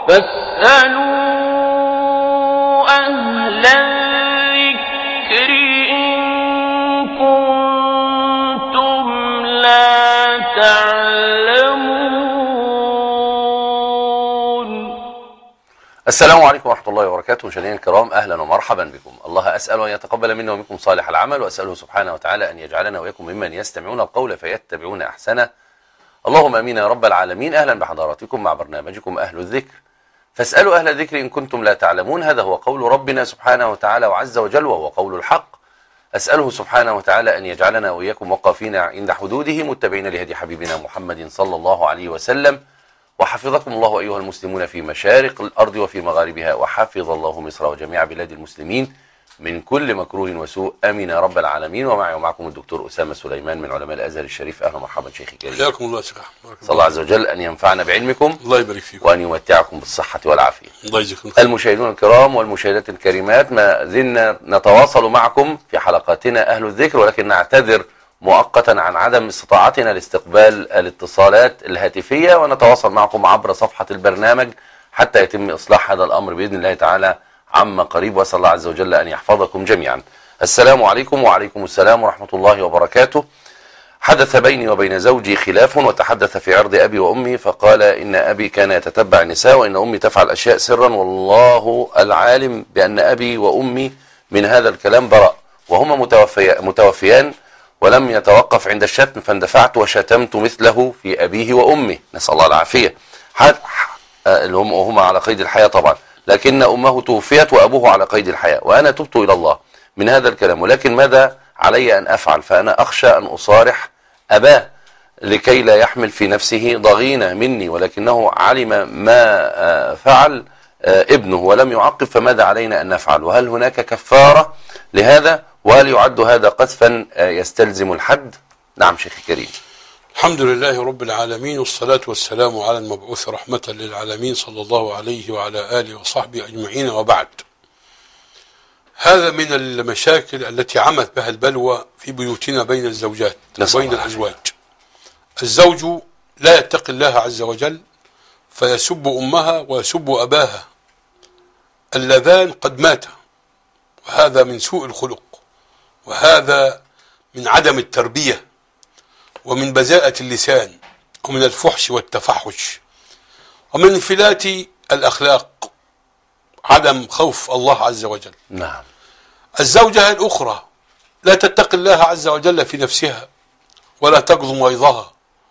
فاسألوا أهل الذكر إن كنتم لا تعلمون. السلام عليكم ورحمة الله وبركاته. مشاهدينا الكرام، أهلا ومرحبا بكم. الله أسأل أن يتقبل منا ومنكم صالح العمل، وأسأله سبحانه وتعالى أن يجعلنا وإياكم ممن يستمعون القول فيتبعون أحسنه. اللهم أمين يا رب العالمين. أهلا بحضراتكم مع برنامجكم أهل الذكر، فاسألوا أهل الذكر إن كنتم لا تعلمون. هذا هو قول ربنا سبحانه وتعالى وعز وجل، وهو قول الحق. أسأله سبحانه وتعالى أن يجعلنا وإياكم وقافين عند حدوده، متبعين لهدي حبيبنا محمد صلى الله عليه وسلم. وحفظكم الله أيها المسلمون في مشارق الأرض وفي مغاربها، وحفظ الله مصر وجميع بلاد المسلمين من كل مكروه وسوء، آمين يا رب العالمين. ومعي ومعكم الدكتور أسامة سليمان من علماء الأزهر الشريف. أهلا ومرحبا شيخي الكريم. حياكم الله شيخ أحمد. صلى الله عز وجل أن ينفعنا بعلمكم، الله يبارك فيكم، وأن يمتعكم بالصحة والعافية. الله يجزيكم خير. المشاهدون الكرام والمشاهدات الكريمات، ما زلنا نتواصل معكم في حلقاتنا أهل الذكر، ولكن نعتذر مؤقتا عن عدم استطاعتنا لاستقبال الاتصالات الهاتفية، ونتواصل معكم عبر صفحة البرنامج حتى يتم إصلاح هذا الأمر بإذن الله تعالى عما قريب، وأسأل الله عز وجل أن يحفظكم جميعا. السلام عليكم. وعليكم السلام ورحمة الله وبركاته. حدث بيني وبين زوجي خلاف، وتحدث في عرض أبي وأمي، فقال إن أبي كان يتتبع النساء، وإن أمي تفعل أشياء سرا، والله العالم بأن أبي وأمي من هذا الكلام براء، وهما متوفيان، ولم يتوقف عند الشتم، فاندفعت وشتمت مثله في أبيه وأمه، نسأل الله العافية، هما على قيد الحياة طبعا، لكن أمه توفيت وأبوه على قيد الحياة، وأنا تبت إلى الله من هذا الكلام، ولكن ماذا علي أن أفعل؟ فأنا أخشى أن أصارح أباه لكي لا يحمل في نفسه ضغينة مني، ولكنه علم ما فعل ابنه ولم يعقب، فماذا علينا أن نفعل؟ وهل هناك كفارة لهذا؟ وهل يعد هذا قذفا يستلزم الحد؟ نعم شيخي الكريم. الحمد لله رب العالمين، والصلاة والسلام على المبعوث رحمة للعالمين صلى الله عليه وعلى آله وصحبه أجمعين، وبعد. هذا من المشاكل التي عمت بها البلوى في بيوتنا بين الزوجات وبين الأزواج. الزوج لا يتقي الله عز وجل فيسب أمها ويسب أباها اللذان قد ماتا، وهذا من سوء الخلق، وهذا من عدم التربية، ومن بذاءة اللسان، ومن الفحش والتفحش، ومن انفلات الأخلاق، عدم خوف الله عز وجل. نعم. الزوجة الأخرى لا تتقي الله عز وجل في نفسها، ولا تكظم غيظها،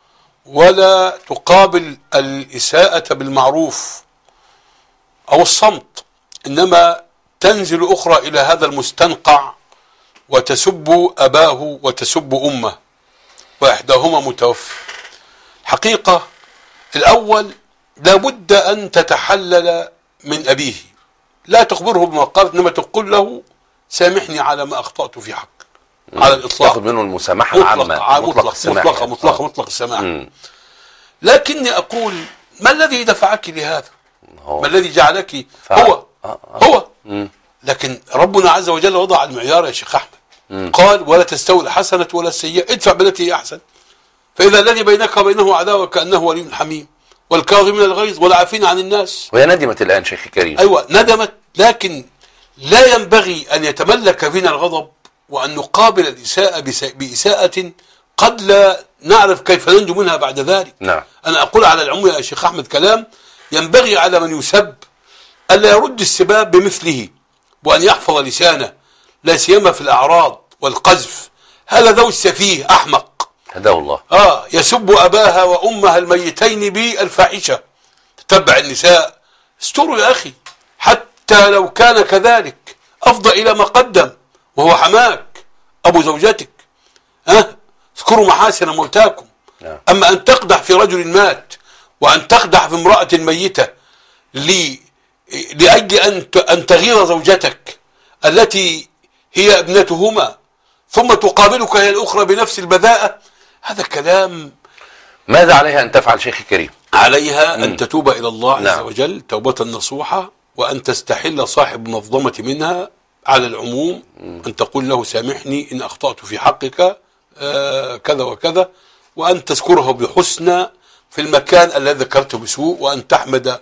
ولا تقابل الإساءة بالمعروف أو الصمت، إنما تنزل أخرى إلى هذا المستنقع وتسب أباه وتسب أمه، وإحداهما متوفى. حقيقة الأول لابد أن تتحلل من أبيه، لا تخبره بما قال، إنما تقول له سامحني على ما أخطأت في حق، على الإطلاق، تأخذ منه المسامحة العامة، مطلق السماح. لكني أقول ما الذي دفعك لهذا؟ ما الذي جعلك؟ هو لكن ربنا عز وجل وضع المعيار يا شيخ أحمد، قال ولا تستوي الحسنة ولا السيئة، ادفع بالتي هي أحسن، فإذا الذي بينك وبينه عداوة كأنه ولي حميم، والكاظمين الغيظ والعافين عن الناس. وهي ندمت الآن شيخي الكريم. أيوة ندمت، لكن لا ينبغي أن يتملك فينا الغضب، وأن نقابل الإساءة بإساءة قد لا نعرف كيف ننجو منها بعد ذلك. نعم. أنا أقول على العموم يا شيخ أحمد كلام ينبغي على من يسب ألا يرد السباب بمثله، وأن يحفظ لسانه، لا سيما في الأعراض والقذف. هذا ذو السفيه أحمق، هداه الله، يسب أباها وأمها الميتين بالفاحشة. تتبع النساء، استروا يا أخي، حتى لو كان كذلك أفضى إلى ما قدم، وهو حماك أبو زوجتك. اذكروا محاسن موتاكم. أما أن تقدح في رجل مات، وأن تقدح في امرأة ميتة لأجل أن تغير زوجتك التي هي ابنتهما، ثم تقابلك هي الأخرى بنفس البذاءة، هذا كلام. ماذا عليها أن تفعل شيخي الكريم؟ عليها أن تتوب إلى الله عز وجل توبة نصوحة، وأن تستحل صاحب منظمة منها على العموم، أن تقول له سامحني إن أخطأت في حقك كذا وكذا، وأن تذكره بحسنى في المكان الذي ذكرته بسوء، وأن تحمد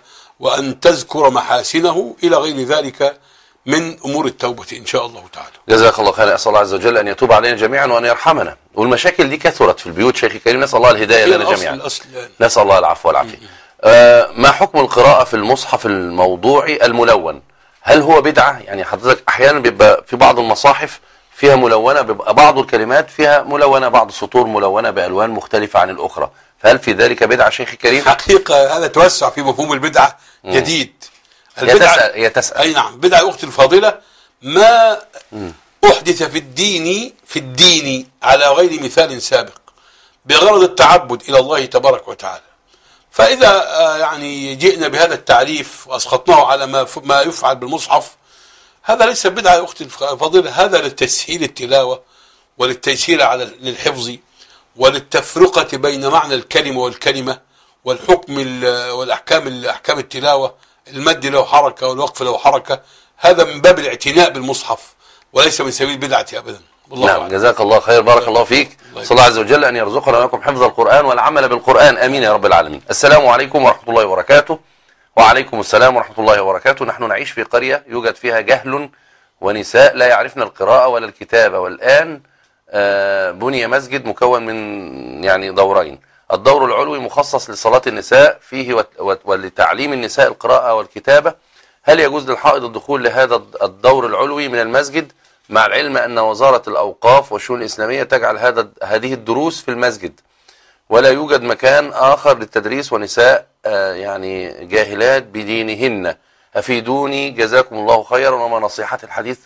وأن تذكر محاسنه إلى غير ذلك من أمور التوبة إن شاء الله تعالى. جزاك الله خير. أسأل الله عز وجل أن يتوب علينا جميعا وأن يرحمنا. والمشاكل دي كثرت في البيوت شيخي الكريم، نسأل الله الهداية لنا جميعا. نسأل الله العفو والعافية. ما حكم القراءة في المصحف الموضوعي الملون؟ هل هو بدعة؟ يعني حضرتك أحيانا بيبقى في بعض المصاحف فيها ملونة، بيبقى بعض الكلمات فيها ملونة، بعض السطور ملونة بألوان مختلفة عن الأخرى، فهل في ذلك بدعة شيخ الكريم؟ حقيقة هذا توسع في مفهوم البدعة جديد. هي تسأل. أي نعم، بدعة أختي الفاضلة ما أحدث في الدين على غير مثال سابق بغرض التعبد إلى الله تبارك وتعالى. فإذا يعني جئنا بهذا التعريف وأسقطناه على ما يفعل بالمصحف، هذا ليس بدعة يا أختي الفاضلة، هذا للتسهيل التلاوة وللتيسير على للحفظ وللتفرقة بين معنى الكلمة والكلمة والحكم والأحكام التلاوة، المد له حركة والوقف له حركة، هذا من باب الاعتناء بالمصحف وليس من سبيل البدعة أبدا. نعم جزاك الله خير، بارك الله فيك. صلى الله عز وجل أن يرزقنا ولكم حفظ القرآن والعمل بالقرآن، آمين يا رب العالمين. السلام عليكم ورحمة الله وبركاته. وعليكم السلام ورحمة الله وبركاته. نحن نعيش في قرية يوجد فيها جهل ونساء لا يعرفن القراءة ولا الكتابة، والآن بني مسجد مكون من يعني دورين، الدور العلوي مخصص لصلاة النساء فيه ولتعليم النساء القراءة والكتابة. هل يجوز للحائض الدخول لهذا الدور العلوي من المسجد، مع العلم أن وزارة الأوقاف والشؤون الإسلامية تجعل هذه الدروس في المسجد ولا يوجد مكان آخر للتدريس، ونساء يعني جاهلات بدينهن؟ أفيدوني جزاكم الله خيرا. وما نصيحة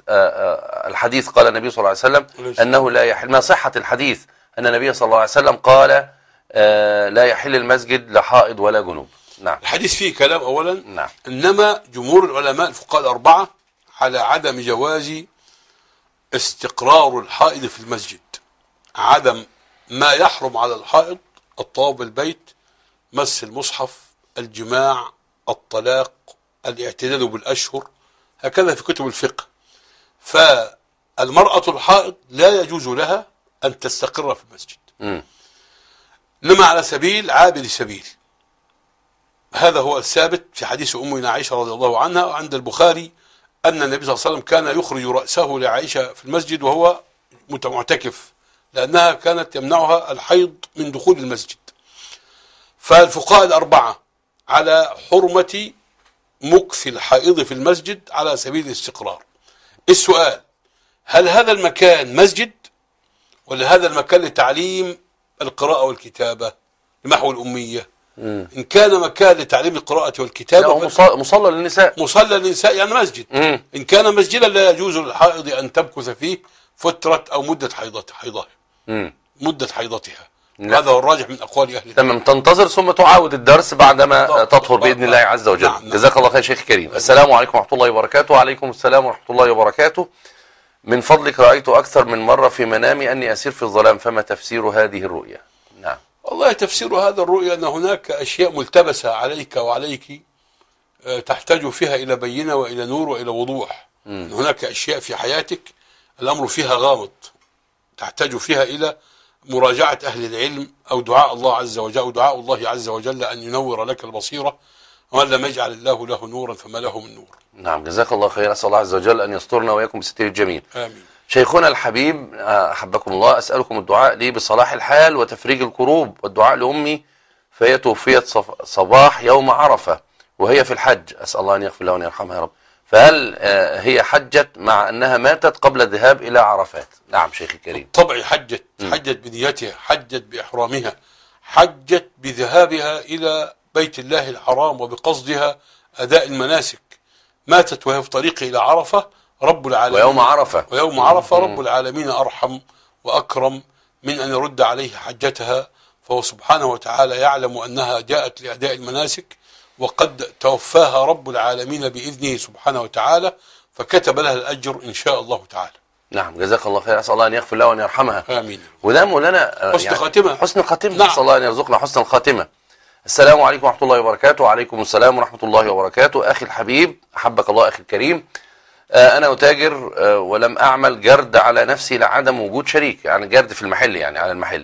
الحديث قال النبي صلى الله عليه وسلم أنه لا يحل، ما صحة الحديث أن النبي صلى الله عليه وسلم قال لا يحل المسجد لحائض ولا جنوب؟ نعم. الحديث فيه كلام أولا. نعم. إنما جمهور العلماء الفقهاء الأربعة على عدم جواز استقرار الحائض في المسجد، عدم ما يحرم على الحائض: الطواف بالبيت، مس المصحف، الجماع، الطلاق، الاعتداد بالأشهر، هكذا في كتب الفقه. فالمرأة الحائض لا يجوز لها أن تستقر في المسجد، إنما على سبيل عابر سبيل. هذا هو الثابت في حديث أمنا عائشة رضي الله عنها وعند البخاري أن النبي صلى الله عليه وسلم كان يخرج رأسه لعائشة في المسجد وهو معتكف، لأنها كانت يمنعها الحيض من دخول المسجد. فالفقهاء الأربعة على حرمة مكث الحائض في المسجد على سبيل الاستقرار. السؤال: هل هذا المكان مسجد ولا هذا المكان لتعليم القراءة والكتابة لمحو الأمية؟ إن كان مكان لتعليم القراءة والكتابة مصلى للنساء، مصلى للنساء يعني مسجد. إن كان مسجدا لا يجوز للحائض أن تمكث فيه فترة أو مدة حيضها مدة حيضتها. هذا هو الراجح من أقوال أهل. تمام. تنتظر ثم تعاود الدرس بعدما تطهر بإذن الله عز وجل. نعم. جزاك الله خير شيخ كريم. السلام عليكم ورحمة الله وبركاته. وعليكم السلام ورحمة الله وبركاته. من فضلك رأيت أكثر من مرة في منامي أني أسير في الظلام، فما تفسير هذه الرؤيا؟ نعم. والله تفسير هذا الرؤيا أن هناك أشياء ملتبسة عليك وعليك تحتاج فيها إلى بينة وإلى نور وإلى وضوح. هناك أشياء في حياتك الأمر فيها غامض، تحتاج فيها إلى مراجعة أهل العلم أو دعاء الله عز وجل أو دعاء الله عز وجل أن ينور لك البصيرة، ومن لم يجعل الله له نورا فما له من نور. نعم جزاك الله خير. أسأل الله عز وجل أن يسترنا وإياكم بستر الجميل. آمين. شيخنا الحبيب أحبكم الله، أسألكم الدعاء لي بصلاح الحال وتفريج الكروب، والدعاء لأمي فهي توفيت صباح يوم عرفة وهي في الحج، أسأل الله أن يغفر لها وأن يرحمها يا رب. فهل هي حجت مع أنها ماتت قبل الذهاب إلى عرفات؟ نعم شيخي الكريم. طبعا حجت بنيتها، حجت بإحرامها، حجت بذهابها إلى بيت الله الحرام وبقصدها أداء المناسك. ماتت وهي في طريق إلى عرفة. رب العالمين ويوم عرفة رب العالمين أرحم وأكرم من أن يرد عليه حجتها، فهو سبحانه وتعالى يعلم أنها جاءت لأداء المناسك وقد توفاها رب العالمين بإذنه سبحانه وتعالى، فكتب لها الأجر إن شاء الله تعالى. نعم جزاك الله خير. أسأل الله أن يغفر لها وأن يرحمها. آمين. وده مولانا حسن خاتمة. حسن الخاتمة. نعم. أسأل الله أن يرزقنا حسن الخاتمة. السلام عليكم ورحمة الله وبركاته. وعليكم السلام ورحمة الله وبركاته. أخي الحبيب أحبك الله أخي الكريم، أنا أتاجر ولم أعمل جرد على نفسي لعدم وجود شريك، يعني جرد في المحل يعني على المحل،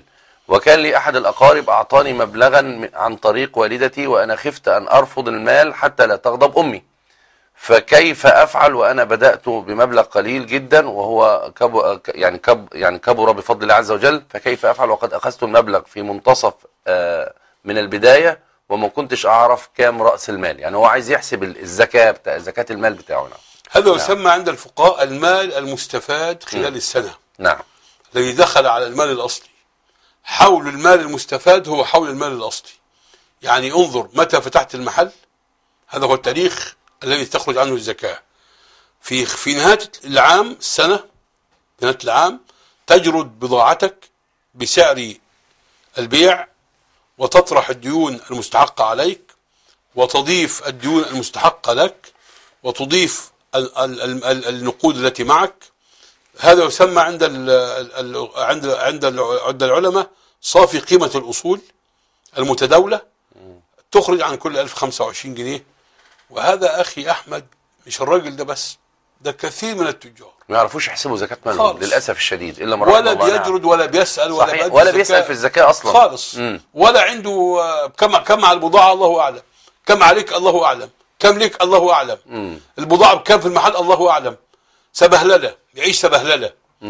وكان لي أحد الأقارب أعطاني مبلغا عن طريق والدتي، وأنا خفت أن أرفض المال حتى لا تغضب أمي، فكيف أفعل وأنا بدأت بمبلغ قليل جدا وهو كبر بفضل الله عز وجل، فكيف أفعل وقد أخذت المبلغ في منتصف من البداية وما كنتش أعرف كام رأس المال؟ يعني هو عايز يحسب الزكاة زكاة المال بتاعه. هذا يسمى عند الفقهاء المال المستفاد خلال السنة. نعم. الذي دخل على المال الأصلي. حول المال المستفاد هو حول المال الأصلي. يعني انظر متى فتحت المحل، هذا هو التاريخ الذي تخرج عنه الزكاة. في نهاية العام، السنة، في نهاية العام تجرد بضاعتك بسعر البيع، وتطرح الديون المستحقة عليك، وتضيف الديون المستحقة لك، وتضيف النقود التي معك. هذا يسمى عند العلماء صافي قيمة الأصول المتداولة، تخرج عن كل 1025 جنيه. وهذا أخي أحمد مش الراجل ده بس، ده كثير من التجار ما يعرفوش يحسبوا زكاة مالهم للأسف الشديد، إلا من ولا بيجرد ولا بيسأل ولا بيسأل في الزكاة أصلا خالص. ولا عنده كم على البضاعة الله أعلم، كم عليك الله أعلم، كم لك الله أعلم، البضاعة بكم في المحل الله أعلم. سبهللة، يعيش سبهللة.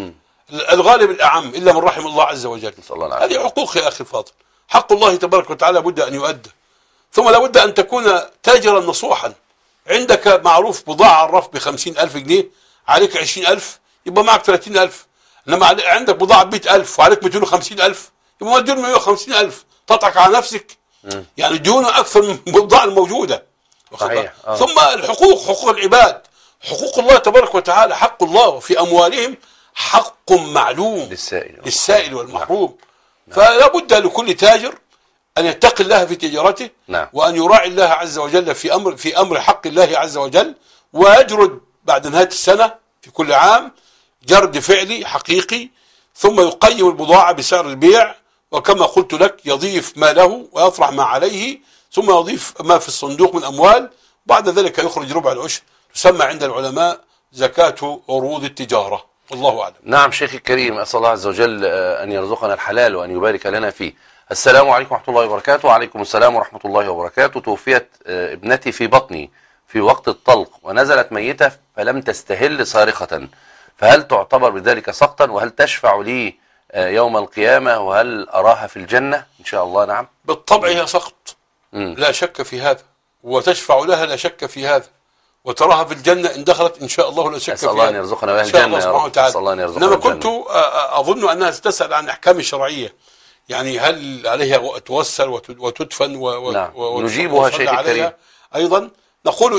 الغالب الأعم إلا من رحم الله عز وجل. هذه حقوق يا أخي الفاضل، حق الله تبارك وتعالى بد أن يؤدى. ثم لابد أن تكون تاجرا نصوحا. عندك معروف بضاعة على الرف ب50,000 جنيه، عليك 20,000 يبقى معك 30,000. إنما عندك بضاعة ب100,000 وعليك 250,000 يبقى الديون 150,000. تضحك على نفسك. يعني الديون أكثر من البضاعة الموجودة. صحيح. ثم الحقوق، حقوق العباد، حقوق الله تبارك وتعالى. حق الله في أموالهم حق معلوم للسائل والمحروم. فلا بد لكل تاجر أن يتقي الله في تجارته. وأن يراعي الله عز وجل في أمر حق الله عز وجل، ويجرد بعد نهاية السنة في كل عام جرد فعلي حقيقي، ثم يقيم البضاعة بسعر البيع، وكما قلت لك يضيف ما له ويطرح ما عليه، ثم يضيف ما في الصندوق من أموال، بعد ذلك يخرج ربع العشر. تسمى عند العلماء زكاة عروض التجارة. والله أعلم. نعم شيخي الكريم، أسأل الله عز وجل أن يرزقنا الحلال وأن يبارك لنا فيه. السلام عليكم ورحمة الله وبركاته. وعليكم السلام ورحمة الله وبركاته. توفيت ابنتي في بطني في وقت الطلق ونزلت ميتة فلم تستهل صارخة، فهل تعتبر بذلك سقطا؟ وهل تشفع لي يوم القيامة؟ وهل أراها في الجنة إن شاء الله؟ نعم بالطبع هي سقط، لا شك في هذا، وتشفع لها لا شك في هذا، وتراها في الجنة إن دخلت إن شاء الله لا شك فيها. أسأل الله أن يرزقنا بها الجنة يا رب. أسأل الله أن يرزقنا الجنة. إنما كنت أظن أنها تسأل عن أحكام الشرعية، يعني هل عليها توسل وتدفن نجيبها شيخ الكريم. أيضا نقول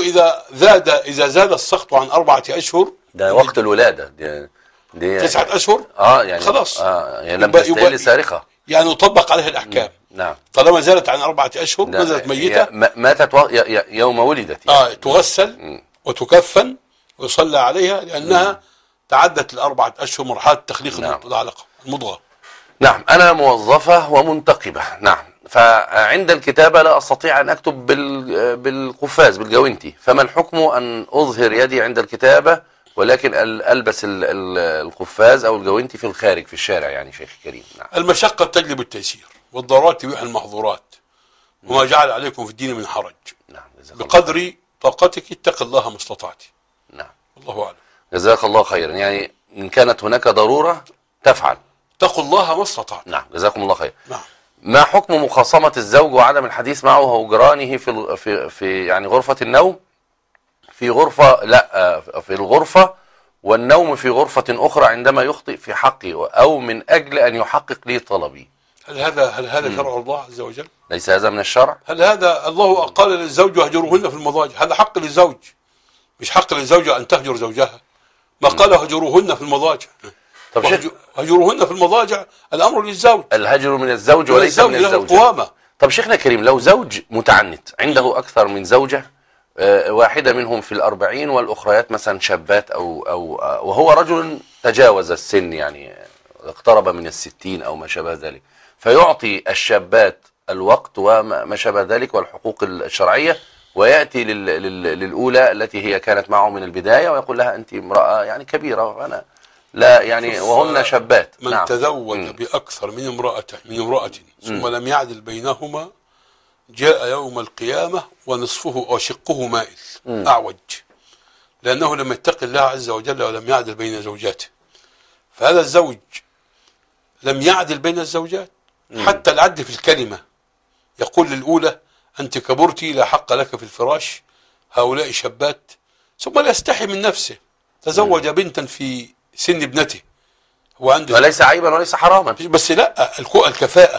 إذا زاد السقط عن 4 أشهر، ده وقت الولادة دي 9 أشهر يعني خلاص يعني لم تستهل صارخة، يعني يطبق عليها الأحكام. نعم. طالما زادت عن 4 أشهر نزلت ميتة، ماتت يوم ولدت تغسل وتكفن ويصلى عليها، لأنها تعدت ال4 أشهر مرحلة تخليق العلقة المضغة. نعم. أنا موظفة ومنتقبة. نعم. فعند الكتابة لا أستطيع أن أكتب بالقفاز بالجوينتي، فما الحكم أن أظهر يدي عند الكتابة ولكن ألبس القفاز أو الجوينتي في الخارج في الشارع يعني شيخ كريم؟ نعم. المشقة تجلب التيسير، والضرورات تبيح المحظورات، وما جعل عليكم في الدين من حرج. نعم. بقدر طاقتك اتق الله ما استطعت. نعم. الله أعلم. جزاك الله خيرا. يعني إن كانت هناك ضرورة تفعل. اتقوا الله ما استطعت. نعم. جزاكم الله خير. نعم. ما حكم مخاصمة الزوج وعدم الحديث معه وهجرانه في يعني غرفة النوم، في الغرفة والنوم في غرفة أخرى عندما يخطئ في حقي، أو من أجل أن يحقق لي طلبي؟ هل هذا شرع الله عز وجل؟ ليس هذا من الشرع؟ هل هذا الله قال للزوج واهجروهن في المضاجع؟ هذا حق للزوج، مش حق للزوجة أن تهجر زوجها. ما قال هجروهن في المضاجع. طب هجروهن في المضاجع الأمر للزوج، الهجر من الزوج وليس من الزوجة. طب شيخنا كريم، لو زوج متعنت عنده أكثر من زوجة، واحدة منهم في 40 والأخريات مثلا شابات وهو رجل تجاوز السن، يعني اقترب من 60 أو ما شابه ذلك، فيعطي الشابات الوقت وما شابه ذلك والحقوق الشرعية، ويأتي للأولى التي هي كانت معه من البداية ويقول لها أنت امرأة يعني كبيرة وأنا لا يعني وهن شابات. من نعم. تزوج بأكثر من امرأة ثم لم يعدل بينهما جاء يوم القيامة ونصفه أو شقه مائل أعوج، لأنه لم يتق الله عز وجل ولم يعدل بين زوجاته. فهذا الزوج لم يعدل بين الزوجات، حتى العدل في الكلمة. يقول للأولى أنت كبرتي لا حق لك في الفراش، هؤلاء شابات. ثم لا يستحي من نفسه، تزوج بنتا في سن ابنته، هو عنده وليس عيبا وليس حراما، بس لا الكفاءة.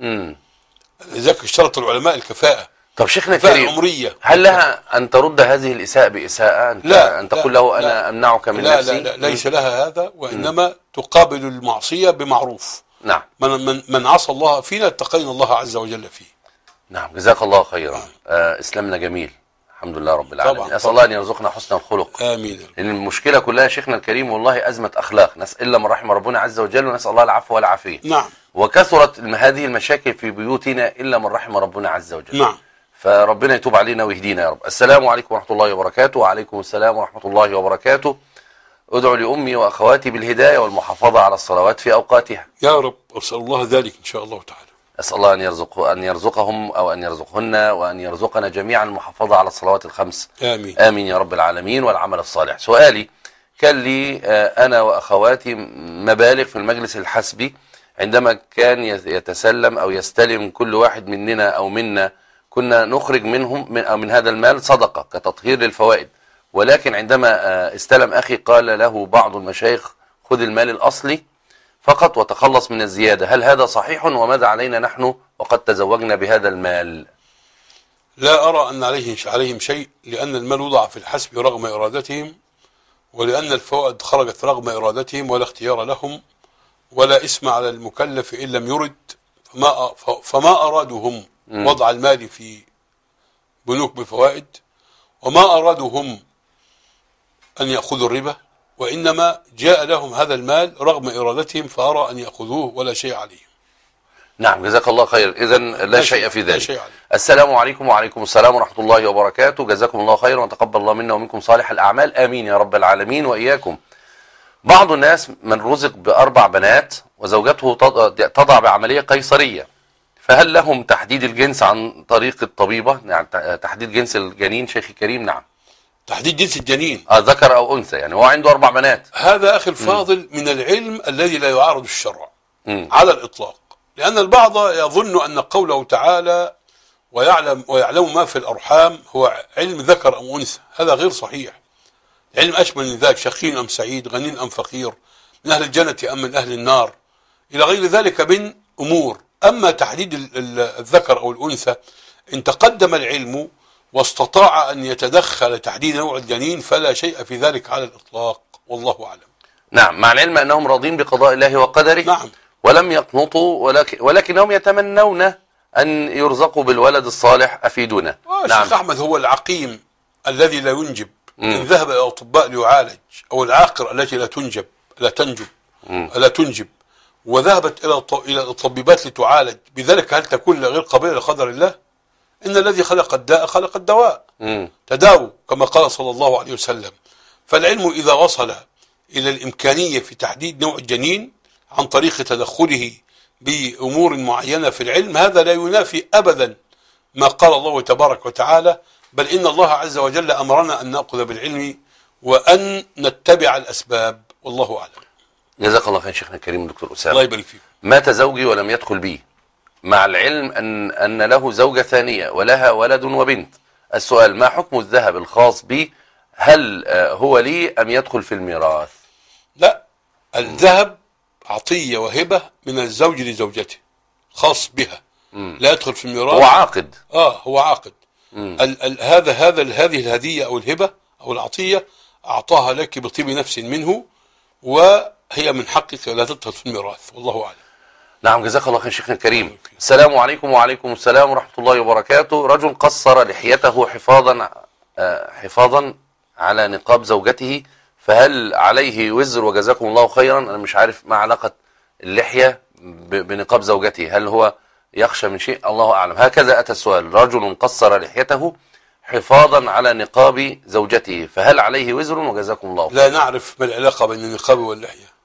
لذلك اشترط العلماء الكفاءة. طب شيخنا الكفاءة الكريم، العمرية. هل لها أن ترد هذه الإساءة بإساءة؟ أن تقول له أنا أمنعك من نفسي؟ لا ليس لها هذا، وإنما تقابل المعصية بمعروف. نعم. من عصى الله فينا اتقينا الله عز وجل فيه. نعم، جزاك الله خيرا. إسلامنا جميل الحمد لله رب العالمين. طبعا. أسأل الله أن يرزقنا حسن الخلق. آمين. لأن المشكلة كلها شيخنا الكريم والله أزمة أخلاق، نسأل إلا من رحم ربنا عز وجل، ونسأل الله العفو والعافية. نعم. وكثرت هذه المشاكل في بيوتنا إلا من رحم ربنا عز وجل. نعم. فربنا يتوب علينا ويهدينا يا رب. السلام عليكم ورحمة الله وبركاته. وعليكم السلام ورحمة الله وبركاته. أدعو لأمي وأخواتي بالهداية والمحافظة على الصلوات في أوقاتها. يا رب، أسأل الله ذلك إن شاء الله تعالى. أسأل الله أن يرزقهم أو أن يرزقهن وأن يرزقنا جميعا المحافظة على الصلوات الخمس. آمين. آمين يا رب العالمين. والعمل الصالح. سؤالي، كان لي أنا وأخواتي مبالغ في المجلس الحسبي، عندما كان يتسلم أو يستلم كل واحد مننا أو منا كنا نخرج من هذا المال صدقة كتطهير للفوائد، ولكن عندما استلم أخي قال له بعض المشايخ خذ المال الأصلي فقط وتخلص من الزيادة. هل هذا صحيح؟ وماذا علينا نحن وقد تزوجنا بهذا المال؟ لا أرى أن عليهم شيء، لأن المال وضع في الحسب رغم إرادتهم، ولأن الفوائد خرجت رغم إرادتهم ولا اختيار لهم، ولا اسم على المكلف إن لم يرد. فما أرادوا هم وضع المال في بنوك بفوائد، وما أرادوا هم أن يأخذوا الربا، وإنما جاء لهم هذا المال رغم إرادتهم، فأرى أن يأخذوه ولا شيء عليهم. نعم، جزاك الله خير. إذن لا شيء في ذلك. شيء عليه. السلام عليكم. وعليكم السلام ورحمة الله وبركاته. جزاكم الله خير وتقبل الله منا ومنكم صالح الأعمال. آمين يا رب العالمين وإياكم. بعض الناس من رزق ب4 بنات وزوجته تضع بعملية قيصرية، فهل لهم تحديد الجنس عن طريق الطبيبة؟ يعني تحديد جنس الجنين شيخي الكريم؟ نعم. تحديد جنس الجنين ذكر أو أنثى، يعني هو عنده 4 بنات. هذا أخي الفاضل من العلم الذي لا يعارض الشرع على الإطلاق، لأن البعض يظن أن قوله تعالى ويعلم ما في الأرحام هو علم ذكر أو أنثى. هذا غير صحيح. علم أشمل من ذلك، شقي أم سعيد، غني أم فقير، من أهل الجنة أم من أهل النار، إلى غير ذلك من أمور. أما تحديد الذكر أو الأنثى إن تقدم العلم واستطاع أن يتدخل تحديد نوع الجنين فلا شيء في ذلك على الإطلاق، والله أعلم. نعم، مع العلم أنهم راضين بقضاء الله وقدره. نعم. ولم يقنطوا، ولكنهم يتمنون أن يرزقوا بالولد الصالح. أفيدونا. نعم. الشيخ أحمد هو العقيم الذي لا ينجب إن ذهب إلى الأطباء ليعالج، أو العاقر التي لا تنجب وذهبت إلى الطبيبات لتعالج، بذلك هل تكون غير قابلة لقدر الله؟ إن الذي خلق الداء خلق الدواء. تداووا كما قال صلى الله عليه وسلم. فالعلم إذا وصل إلى الإمكانية في تحديد نوع الجنين عن طريق تدخله بأمور معينة في العلم، هذا لا ينافي أبدا ما قال الله تبارك وتعالى، بل إن الله عز وجل أمرنا أن نأخذ بالعلم وأن نتبع الأسباب، والله أعلم. جزاك الله خير شيخنا الكريم دكتور أسامة. الله يبارك فيك. مات زوجي ولم يدخل بي، مع العلم أن له زوجة ثانية ولها ولد وبنت. السؤال، ما حكم الذهب الخاص بي؟ هل هو لي أم يدخل في الميراث؟ لا، الذهب عطية وهبة من الزوج لزوجته خاص بها، لا يدخل في الميراث. هو عاقد. هو عاقد. هذه الهدية أو الهبة أو العطية أعطاها لك بطيب نفس منه، وهي من حقك لا تدخل في الميراث، والله أعلم. نعم، جزاك الله خير شيخنا الكريم. السلام عليكم. وعليكم السلام ورحمة الله وبركاته. رجل قصر لحيته حفاظا على نقاب زوجته، فهل عليه وزر؟ وجزاكم الله خيرا. أنا مش عارف ما علاقة اللحية بنقاب زوجته، هل هو يخشى من شيء؟ الله أعلم. هكذا أتى السؤال، رجل قصر لحيته حفاظا على نقاب زوجته، فهل عليه وزر؟ وجزاكم الله خيرا. لا نعرف ما العلاقة بين النقاب واللحية.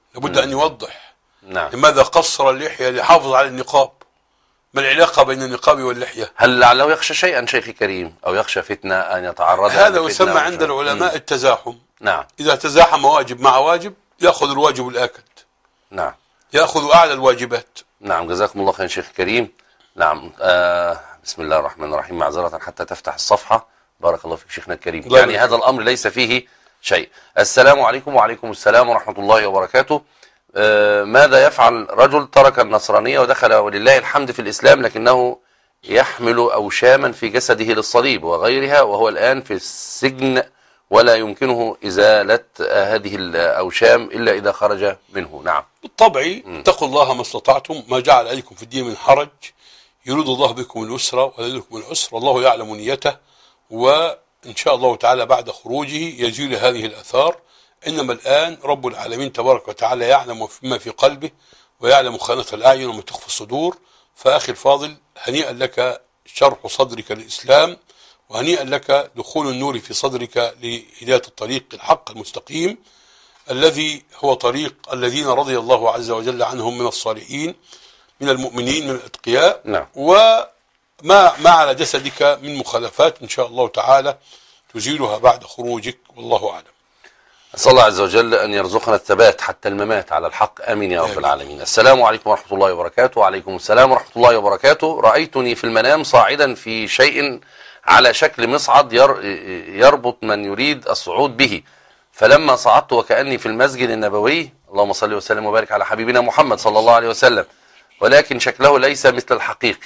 لابد أن يوضح. نعم. لماذا قصر اللحية ليحافظ على النقاب؟ ما العلاقة بين النقاب واللحية؟ هل لعله يخشى شيئا شيخي كريم، أو يخشى فتنة أن يتعرض هذا يسمى عند العلماء التزاحم. نعم. إذا تزاحم واجب مع واجب يأخذ الواجب الآكد. نعم. يأخذ أعلى الواجبات. نعم، جزاكم الله خير شيخ كريم. نعم. بسم الله الرحمن الرحيم، معذرة حتى تفتح الصفحة. بارك الله فيك شيخنا الكريم. يعني هذا الأمر ليس فيه شيء. السلام عليكم. وعليكم السلام ورحمة الله وبركاته. ماذا يفعل رجل ترك النصرانية ودخل ولله الحمد في الإسلام، لكنه يحمل أوشاما في جسده للصليب وغيرها، وهو الآن في السجن ولا يمكنه إزالة هذه الأوشام إلا إذا خرج منه؟ نعم. بالطبع اتقوا الله ما استطعتم، ما جعل عليكم في الدين من حرج، يريد الله بكم اليسر ولا يريدكم العسر، والله يعلم نيته، وإن شاء الله تعالى بعد خروجه يزيل هذه الآثار. إنما الآن رب العالمين تبارك وتعالى يعلم ما في قلبه، ويعلم خانة الأعين وما تخفي الصدور. فأخي الفاضل، هنيئا لك شرح صدرك للإسلام، وهنيئا لك دخول النور في صدرك لهداية الطريق الحق المستقيم، الذي هو طريق الذين رضي الله عز وجل عنهم من الصالحين من المؤمنين من الأتقياء. نعم. وما على جسدك من مخالفات إن شاء الله تعالى تزيلها بعد خروجك، والله أعلم. أسأل الله عز وجل أن يرزقنا الثبات حتى الممات على الحق، آمين يا رب العالمين. السلام عليكم ورحمة الله وبركاته. وعليكم السلام ورحمة الله وبركاته. رأيتني في المنام صاعدا في شيء على شكل مصعد يربط من يريد الصعود به، فلما صعدت وكأني في المسجد النبوي، اللهم صل وسلم وبارك على حبيبنا محمد صلى الله عليه وسلم، ولكن شكله ليس مثل الحقيقي.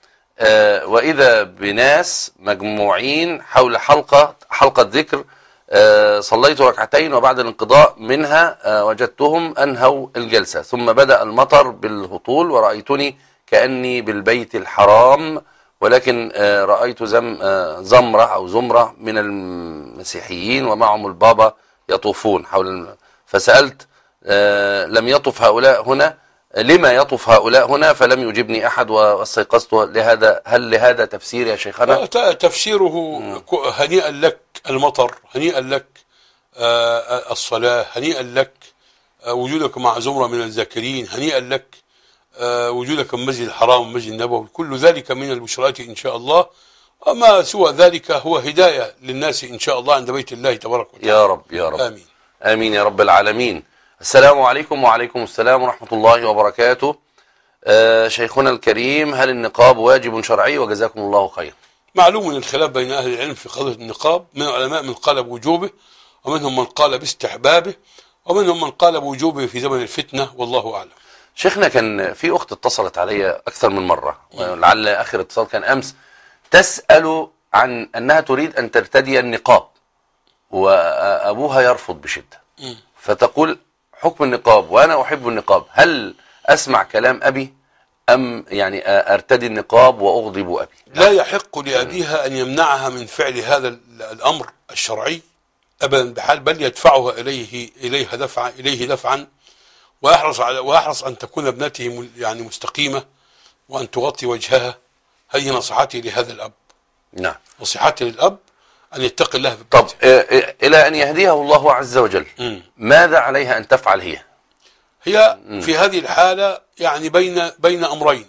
وإذا بناس مجموعين حول حلقة ذكر. صليت ركعتين، وبعد الانقضاء منها وجدتهم أنهوا الجلسة، ثم بدأ المطر بالهطول، ورأيتني كأني بالبيت الحرام، ولكن رأيت زمرة من المسيحيين ومعهم البابا يطوفون حول. فسألت لم يطف هؤلاء هنا، لما يطف هؤلاء هنا؟ فلم يجبني أحد، واستيقظت لهذا. هل لهذا تفسير يا شيخنا؟ تفسيره هنيئا لك المطر، هنيئا لك الصلاة، هنيئا لك وجودك مع زمرة من الذاكرين، هنيئا لك وجودك في المسجد الحرام والمسجد النبوي، كل ذلك من البشرات إن شاء الله. وما سوى ذلك هو هداية للناس إن شاء الله عند بيت الله تبارك وتعالى. يا رب يا رب. آمين آمين يا رب العالمين. السلام عليكم. وعليكم السلام ورحمة الله وبركاته. شيخنا الكريم، هل النقاب واجب شرعي؟ وجزاكم الله خير. معلوم من الخلاف بين أهل العلم في قضية النقاب، من العلماء من قال بوجوبه، ومنهم من قال باستحبابه، ومنهم من قال بوجوبه في زمن الفتنة، والله أعلم. شيخنا، كان في أخت اتصلت علي أكثر من مرة، ولعل آخر اتصال كان أمس، تسأل عن أنها تريد أن ترتدي النقاب، وأبوها يرفض بشدة، فتقول حكم النقاب وأنا أحب النقاب، هل أسمع كلام أبي أم يعني أرتدي النقاب وأغضب أبي؟ لا يحق لأبيها أن يمنعها من فعل هذا الأمر الشرعي أبدا بحال، بل يدفعها إليه دفعا، ويحرص أن تكون ابنته يعني مستقيمة، وأن تغطي وجهها. هذه نصيحتي لهذا الأب. نعم. نصيحتي للأب أن يتقي الله في طب إلى أن يهديها الله عز وجل، ماذا عليها أن تفعل هي في هذه الحالة يعني بين أمرين.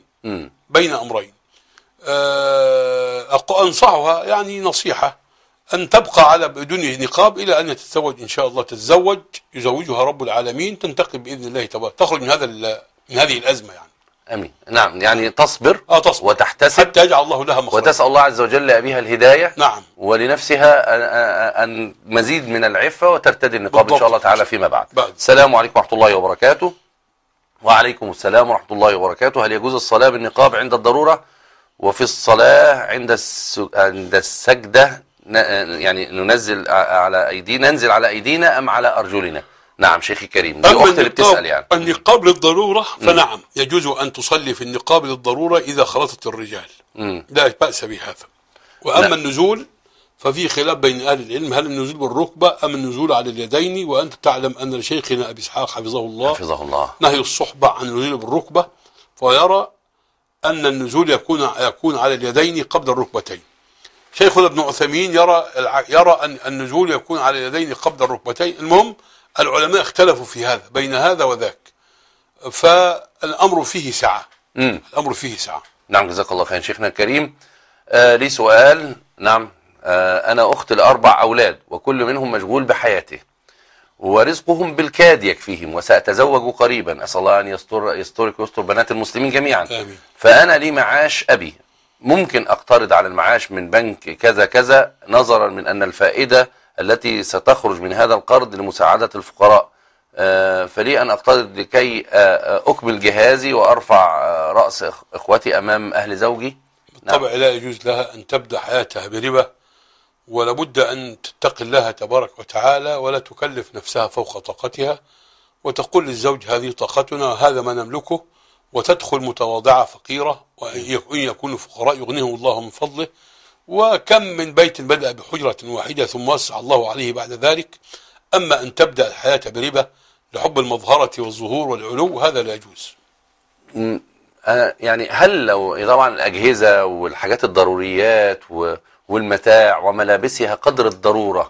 أنصحها يعني نصيحة أن تبقى على بدون نقاب إلى أن تتزوج إن شاء الله. يزوجها رب العالمين، تنتقل بإذن الله تبارك، تخرج من هذه الأزمة يعني. أمين. نعم، يعني تصبر وتحتسب حتى يجعل الله لها مخرج، وتسأل الله عز وجل لأبيها الهداية. نعم. ولنفسها أن مزيد من العفة، وترتدي النقاب إن شاء الله تعالى فيما بعد. السلام عليكم ورحمة الله وبركاته. وعليكم السلام ورحمة الله وبركاته. هل يجوز الصلاة بالنقاب عند الضرورة، وفي الصلاة عند السجدة يعني ننزل على أيدينا أم على أرجلنا؟ نعم شيخي كريم، دي أخت اللي بتسأل يعني. النقاب للضرورة فنعم يجوز أن تصلي في النقاب للضرورة إذا خلطت الرجال، لا بأس بهذا. وأما النزول ففي خلاف بين أهل العلم، هل النزول بالركبة أم النزول على اليدين؟ وأنت تعلم أن لشيخنا أبي إسحاق حفظه الله نهي الصحبة عن النزول بالركبة، فيرى أن النزول يكون على اليدين قبل الركبتين. شيخنا ابن عثيمين يرى أن النزول يكون على اليدين قبل الركبتين. المهم العلماء اختلفوا في هذا بين هذا وذاك، فالأمر فيه سعة. الأمر فيه سعة. نعم، جزاك الله خير شيخنا الكريم. لي سؤال. نعم. أنا أخت ل4 أولاد وكل منهم مشغول بحياته ورزقهم بالكاد يكفيهم، وسأتزوج قريبا، أسأل الله أن يسترك ويستر بنات المسلمين جميعا. آمين. فأنا لي معاش أبي، ممكن أقترض على المعاش من بنك كذا كذا، نظرا من أن الفائدة التي ستخرج من هذا القرض لمساعدة الفقراء، فلي أن أقترض لكي أكمل جهازي وأرفع رأس إخوتي أمام أهل زوجي؟ بالطبع لا يجوز لها أن تبدأ حياتها بربا، ولابد أن تتقي الله تبارك وتعالى ولا تكلف نفسها فوق طاقتها، وتقول للزوج هذه طاقتنا هذا ما نملكه، وتدخل متواضعة فقيرة، وإن يكونوا فقراء يغنيهم الله من فضله. وكم من بيت بدأ بحجرة واحدة ثم وسع الله عليه بعد ذلك. أما أن تبدأ الحياة بربا لحب المظهرة والظهور والعلو هذا لا يجوز. يعني هل لو طبعا الأجهزة والحاجات الضروريات والمتاع وملابسها قدر الضرورة،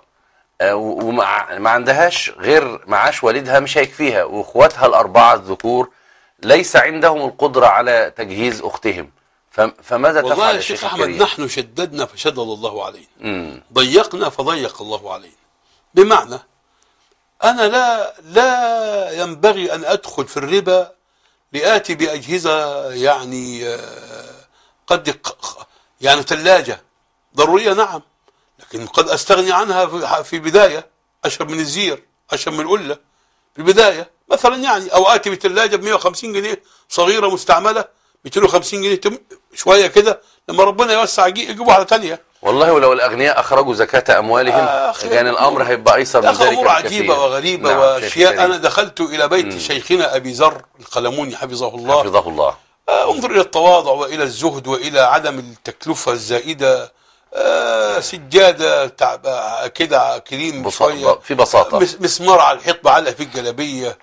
وما عندهاش غير معاش والدها مش هيكفيها، واخواتها ال4 الذكور ليس عندهم القدرة على تجهيز أختهم، فماذا تفعل والله يا شيخ أحمد، نحن شددنا فشدد الله علينا، ضيقنا فضيق الله علينا. بمعنى أنا لا ينبغي أن أدخل في الربا لآتي بأجهزة يعني قد يعني ثلاجة ضرورية نعم، لكن قد أستغني عنها في البداية، أشرب من الزير، أشرب من القلة في البداية مثلا يعني، أو آتي بثلاجة ب150 جنيه صغيرة مستعملة 250 جنيه شوية كده، لما ربنا يوسع يجيبوا على تانية. والله ولو الأغنياء أخرجوا زكاة أموالهم كان الأمر هيبقى أيسر من ذلك. أمور عجيبة وغريبة. نعم وأشياء. أنا دخلت إلى بيت شيخنا أبي ذر القلموني حفظه الله، حفظه الله. انظر إلى التواضع وإلى الزهد وإلى عدم التكلفة الزائدة. سجادة كده كريم شوية في بساطة، مسمار على الحيط بعلق في الجلابية،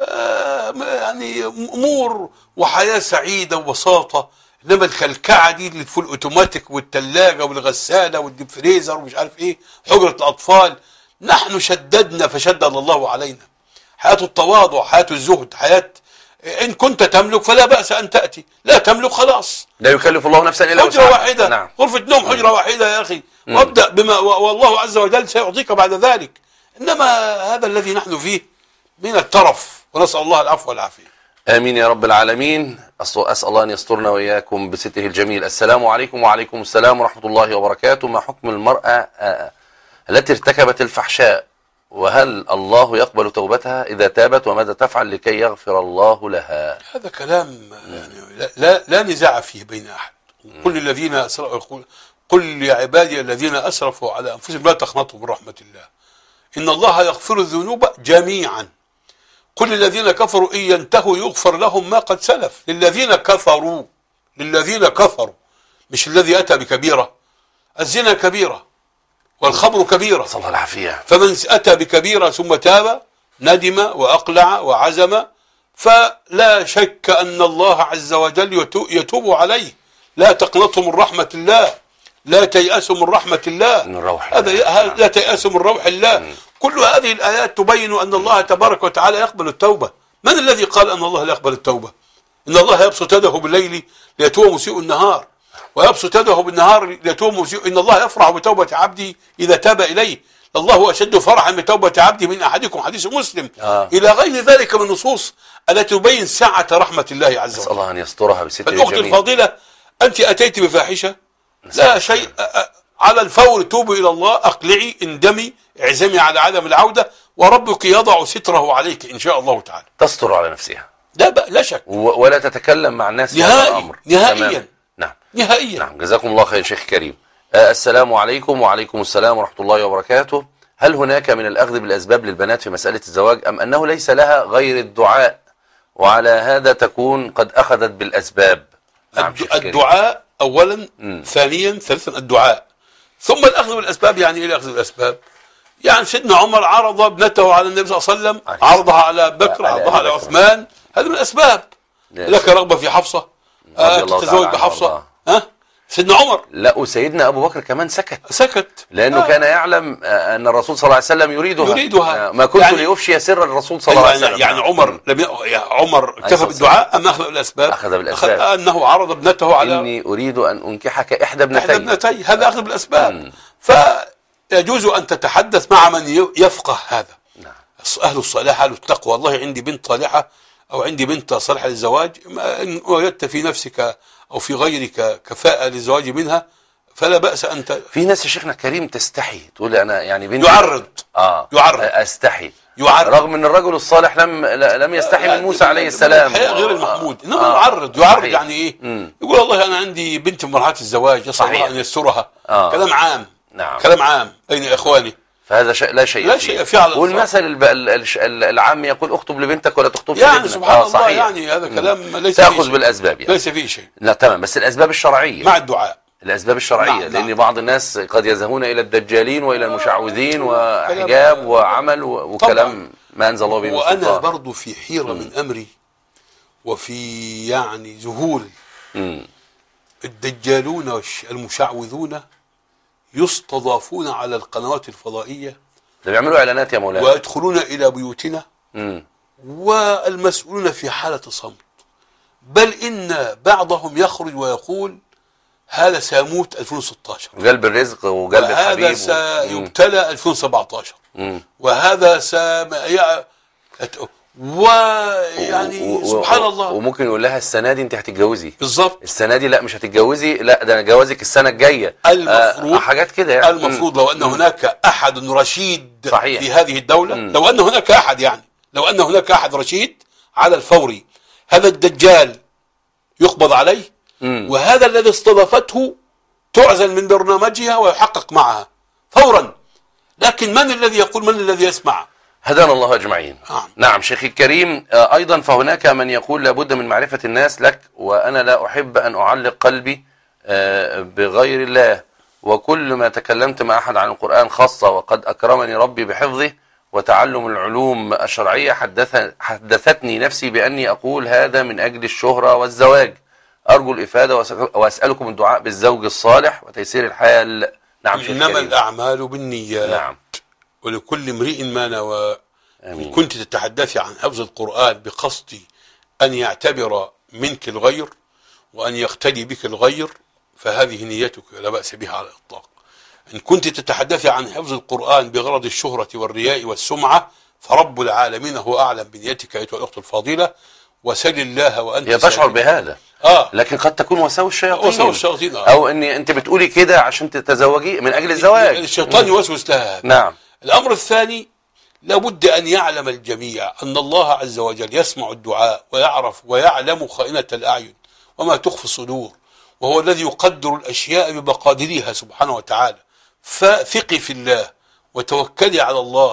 يعني أمور وحياة سعيدة وبساطة. إنما الكلكعة دي اللي في الأوتوماتيك والثلاجة والغسالة والديب فريزر ومش عارف إيه، حجرة الأطفال، نحن شددنا فشدد الله علينا. حياة التواضع، حياة الزهد، حياة إن كنت تملك فلا بأس أن تأتي، لا تملك خلاص، لا يكلف الله نفسا إلا وسعها. حجرة واحدة. نعم. غرفة نوم حجرة واحدة يا أخي، وابدأ بما والله عز وجل سيعطيك بعد ذلك. إنما هذا الذي نحن فيه من الترف، ونسأل الله العفو والعافية. آمين يا رب العالمين. أسأل الله أن يسترنا وإياكم بستره الجميل. السلام عليكم. وعليكم السلام ورحمة الله وبركاته. ما حكم المرأة التي ارتكبت الفحشاء، وهل الله يقبل توبتها إذا تابت، وماذا تفعل لكي يغفر الله لها؟ هذا كلام يعني لا نزاع فيه بين أحد. كل الذين أسرفوا، قل يا عبادي الذين أسرفوا على أنفسهم لا تقنطوا من رحمة الله إن الله يغفر الذنوب جميعا. كل الذين كفروا إن ينتهوا يغفر لهم ما قد سلف. للذين كفروا مش الذي أتى بكبيرة. الزنا كبيرة والخمر كبيرة، صلى الله العافية. فمن أتى بكبيرة ثم تاب ندم وأقلع وعزم فلا شك أن الله عز وجل يتوب عليه. لا تقنطوا من رحمة الله، لا تيأسوا من رحمة الله، من روح هذا لا تيأسوا من روح الله. كل هذه الآيات تبين أن الله تبارك وتعالى يقبل التوبة. من الذي قال أن الله لا يقبل التوبة؟ إن الله يبسط يده بالليل ليتوب مسيء النهار، ويبسط يده بالنهار ليتوب مسيء. إن الله يفرح بتوبة عبده إذا تاب إليه، الله أشد فرحا بتوبة عبده من أحدكم، حديث مسلم. إلى غير ذلك من النصوص التي تبين سعة رحمة الله عز وجل. نسأل الله أن يسترها بستره الجميل. فالأخت الفاضلة، أنت أتيت بفاحشة، لا شيء، على الفور توبي إلى الله، أقلعي، اندمي، اعزمي على عدم العودة، وربك يضع ستره عليك إن شاء الله تعالى. تستر على نفسها، لا شك، ولا تتكلم مع الناس في هذا الأمر نهائيا. نعم نهائيا. نعم. جزاكم الله خير شيخ كريم. السلام عليكم. وعليكم السلام ورحمة الله وبركاته. هل هناك من الأخذ بالأسباب للبنات في مسألة الزواج، أم أنه ليس لها غير الدعاء وعلى هذا تكون قد أخذت بالأسباب؟ نعم الدعاء أولا، ثانيا، ثالثا الدعاء، ثم الأخذ بالأسباب. يعني إيه الأخذ بالأسباب؟ يعني سيدنا عمر عرض ابنته على النبي صلى الله عليه وسلم، عرضها على بكر، عرضها على عثمان، هذه من الأسباب. لك رغبة في حفصة، تتزوج بحفصة، سيدنا عمر. لا، وسيدنا ابو بكر كمان سكت لانه كان يعلم ان الرسول صلى الله عليه وسلم يريدها. ما كنت يعني لافشي سر الرسول صلى الله عليه وسلم. يعني عمر عمر اكتفى بالدعاء ام اخذ بالاسباب؟ اخذ بالاسباب. انه عرض ابنته على اني اريد ان انكحك احدى ابنتي. هذا اخذ بالاسباب. فيجوز ان تتحدث مع من يفقه هذا. نعم. اهل الصلاح، اهل التقوى. والله عندي بنت صالحه او عندي بنت صالحه للزواج، ان وجدت في نفسك او في غيرك كفاءه للزواج منها فلا باس ان في ناس يا شيخنا الكريم تستحي تقول انا يعني بنتي يعرض استحي رغم ان الرجل الصالح لم يستحي من موسى عليه السلام. الحقيقه غير المحمود. انما يعرض يعني ايه؟ يقول والله انا عندي بنت في مرحله الزواج، يسأل الله ان يسترها. كلام عام. نعم. كلام عام بين اخواني. فهذا شيء لا شيء فيه على والمثل العام يقول اخطب لبنتك ولا تخطبش يعني لابنك. سبحان الله. يعني هذا كلام ليس تاخذ بالاسباب يعني. ليس فيه شيء. لا تمام، بس الاسباب الشرعيه مع الدعاء. الاسباب الشرعيه. نعم. لان بعض الناس قد يذهبون الى الدجالين والى المشعوذين وحجاب وعمل وكلام ما انزل الله به من سلطان. وانا برضو في حيره من امري وفي يعني ذهول. الدجالون والمشعوذون يستضافون على القنوات الفضائيه، ده بيعملوا اعلانات يا مولانا، ويدخلون الى بيوتنا. والمسؤولون في حاله صمت، بل ان بعضهم يخرج ويقول هذا سيموت 2016 وقلب الرزق وقلب الحبيب، وهذا سيبتلى 2017 وهذا ويعني سبحان الله. وممكن يقول لها السنه دي انت هتتجوزي بالظبط، السنه دي لا مش هتتجوزي، لا ده انا جوازك السنه الجايه. المفروض حاجات كده يعني. المفروض لو ان هناك احد رشيد صحيح. في هذه الدوله، لو ان هناك احد لو ان هناك احد رشيد على الفور هذا الدجال يقبض عليه، وهذا الذي استضافته تعزل من برنامجها ويحقق معها فورا. لكن من الذي يقول؟ من الذي يسمع؟ هدانا الله اجمعين. نعم شيخي الكريم. ايضا فهناك من يقول لابد من معرفة الناس لك، وانا لا احب ان اعلق قلبي بغير الله، وكل ما تكلمت مع احد عن القرآن خاصة وقد اكرمني ربي بحفظه وتعلم العلوم الشرعية حدثتني نفسي باني اقول هذا من اجل الشهرة والزواج. ارجو الافادة واسألكم الدعاء بالزوج الصالح وتيسير الحال. نعم شيخ انما الاعمال بالنيات. نعم. ولكل امرئ ما نوى. إن كنت تتحدثي عن حفظ القرآن بقصد أن يعتبر منك الغير وأن يقتدي بك الغير فهذه نيتك لا بأس بها على الإطلاق. إن كنت تتحدثي عن حفظ القرآن بغرض الشهرة والرياء والسمعة فرب العالمين هو أعلم بنيتك أيتها الأخت الفاضلة. وسل الله وأنت هي تشعر بهذا. لكن قد تكون وساوس الشياطين. أو أن أنت بتقولي كده عشان تتزوجي من أجل الزواج. الشيطان يوسوس لها. نعم. الأمر الثاني، لابد أن يعلم الجميع أن الله عز وجل يسمع الدعاء ويعرف ويعلم خائنة الأعين وما تخفي الصدور، وهو الذي يقدر الأشياء بمقاديرها سبحانه وتعالى. فثقي في الله وتوكلي على الله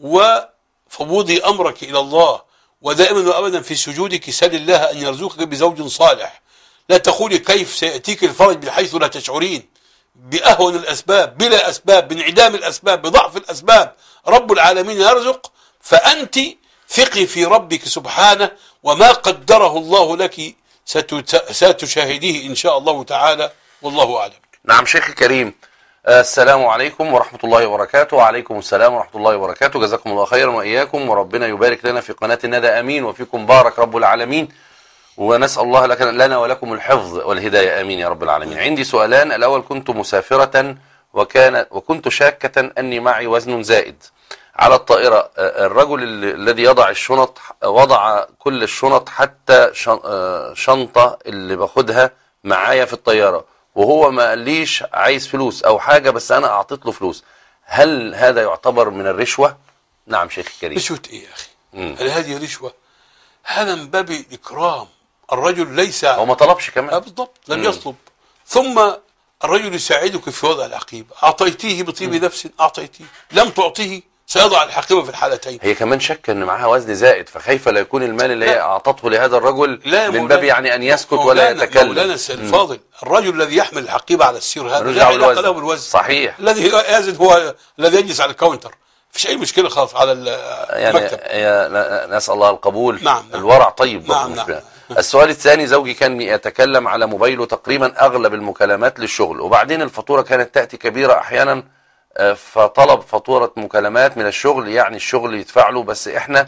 وفوضي أمرك إلى الله، ودائما وأبدا في سجودك سل الله أن يرزقك بزوج صالح. لا تقولي كيف سيأتيك الفرج بحيث لا تشعرين، بأهون الأسباب، بلا أسباب، بانعدام الأسباب، بضعف الأسباب رب العالمين يرزق. فأنت ثقي في ربك سبحانه، وما قدره الله لك ستشاهديه إن شاء الله تعالى، والله أعلم. نعم شيخ الكريم. السلام عليكم ورحمة الله وبركاته. وعليكم السلام ورحمة الله وبركاته. جزاكم الله خيرا وإياكم، وربنا يبارك لنا في قناة الندى. أمين. وفيكم بارك رب العالمين، ونسأل الله لنا ولكم الحفظ والهداية. آمين يا رب العالمين. عندي سؤالان. الأول، كنت مسافرة وكنت شاكة أني معي وزن زائد على الطائرة. الرجل الذي يضع الشنط وضع كل الشنط حتى شنطة اللي باخدها معايا في الطيارة، وهو ما قاليش عايز فلوس أو حاجة، بس أنا أعطيت له فلوس. هل هذا يعتبر من الرشوة؟ نعم شيخ الكريم. رشوة إيه يا أخي؟ هل هذه رشوة؟ هذا من باب الإكرام. الرجل ليس هو ما طلبش كمان. بالضبط، لم يطلب. ثم الرجل يساعدك في وضع الحقيبة. أعطيتيه بطيب نفس أعطيتيه، لم تعطيه سيضع الحقيبة في الحالتين. هي كمان شك ان معاها وزن زائد، فكيف لا يكون المال اللي هي اعطته لهذا الرجل من باب يعني ان يسكت ولا يتكلم. مولانا الفاضل، الرجل الذي يحمل الحقيبة على السير هذا لا علاقة له بالوزن. صحيح. الذي يزن هو الذي يجلس على الكاونتر، مفيش اي مشكله خالص على المكتب. يعني نسال الله القبول. نعم. الورع طيب. نعم. السؤال الثاني: زوجي كان يتكلم على موبايله تقريبا أغلب المكالمات للشغل، وبعدين الفاتورة كانت تأتي كبيرة أحيانا، فطلب فاتورة مكالمات من الشغل، يعني الشغل يدفع له، بس احنا